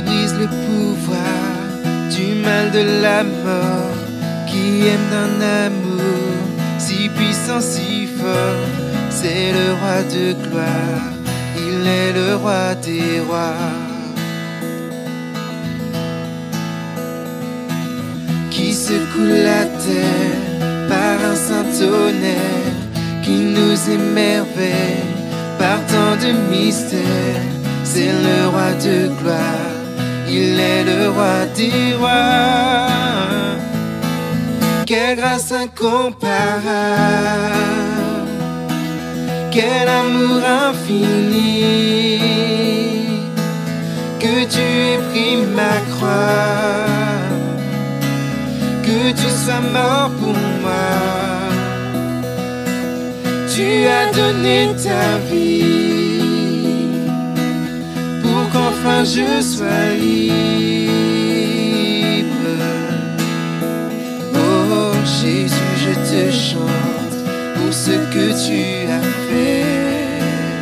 brise le pouvoir du mal de la mort, qui aime d'un amour si puissant, si fort. C'est le roi de gloire, il est le roi des rois. Qui secoue la terre par un saint tonnerre, qui nous émerveille par tant de mystères. C'est le roi de gloire, il est le roi des rois. Quelle grâce incomparable, quel amour infini, que tu aies pris ma croix, que tu sois mort pour moi. Tu as donné ta vie pour qu'enfin je sois libre. Oh Jésus, je te chante pour ce que tu as fait.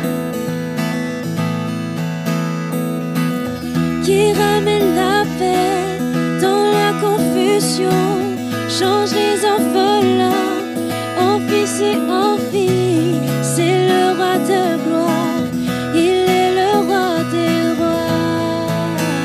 Qui ramène la paix dans la confusion, change les orphelins en fils et en filles. C'est le roi de gloire, il est le roi des rois.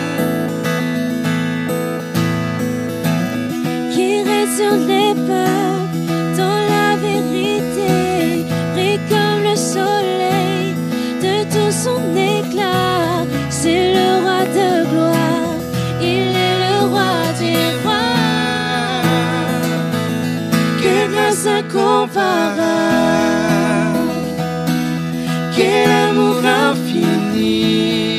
Qui raisonne les peuples dans la vérité, brille comme le soleil de tout son éclat. C'est le roi de gloire, il est le roi des rois. Quelle grâce incomparable, quel amour infini,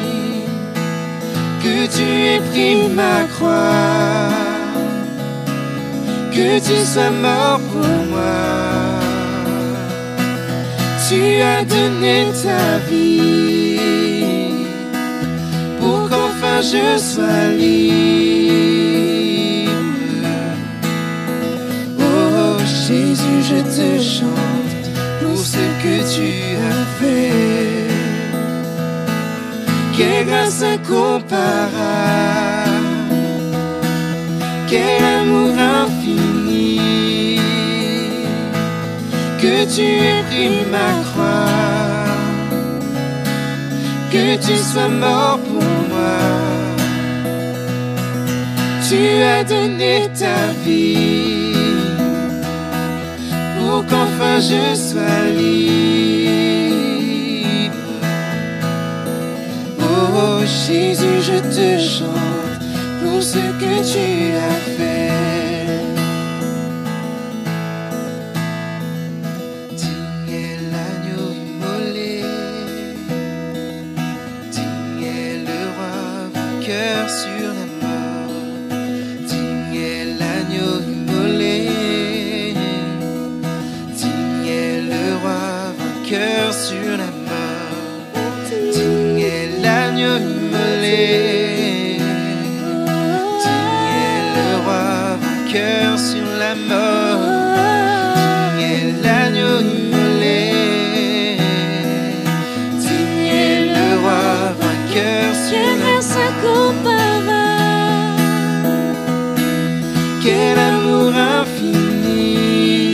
que tu aies pris ma croix, que tu sois mort pour moi. Tu as donné ta vie pour qu'enfin je sois libre. Oh Jésus, je te chante pour ce que tu as fait. Quelle grâce incomparable, quel amour infini, que tu aies pris ma croix, que tu sois mort pour moi. Tu as donné ta vie pour qu'enfin je sois libre. Oh Jésus, je te chante pour ce que tu as fait. Digne est l'agneau immolé, digne est le roi vainqueur sur la mort. Digne est l'agneau immolé, digne est le roi vainqueur sur la mort. Digne est l'agneau immolé, digne est le roi vainqueur sur la mort. Digne est l'agneau immolé, digne est le roi vainqueur sur Quelle la grâce mort. incomparable, Quel amour infini,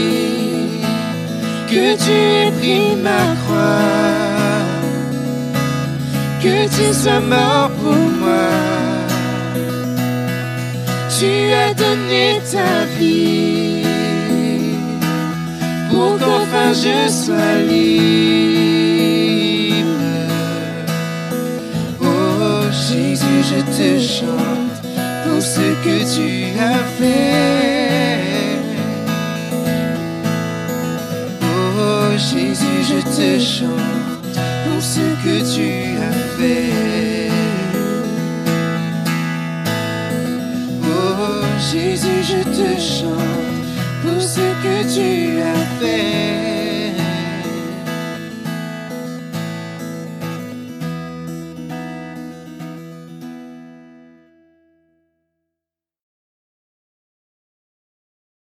que tu aies pris ma croix, que tu sois mort pour moi. Tu as donné ta vie pour qu'enfin je sois libre. Oh Jésus, je te chante pour ce que tu as fait. Oh Jésus, je te chante pour ce que tu as fait. Oh Jésus, je te chante pour ce que tu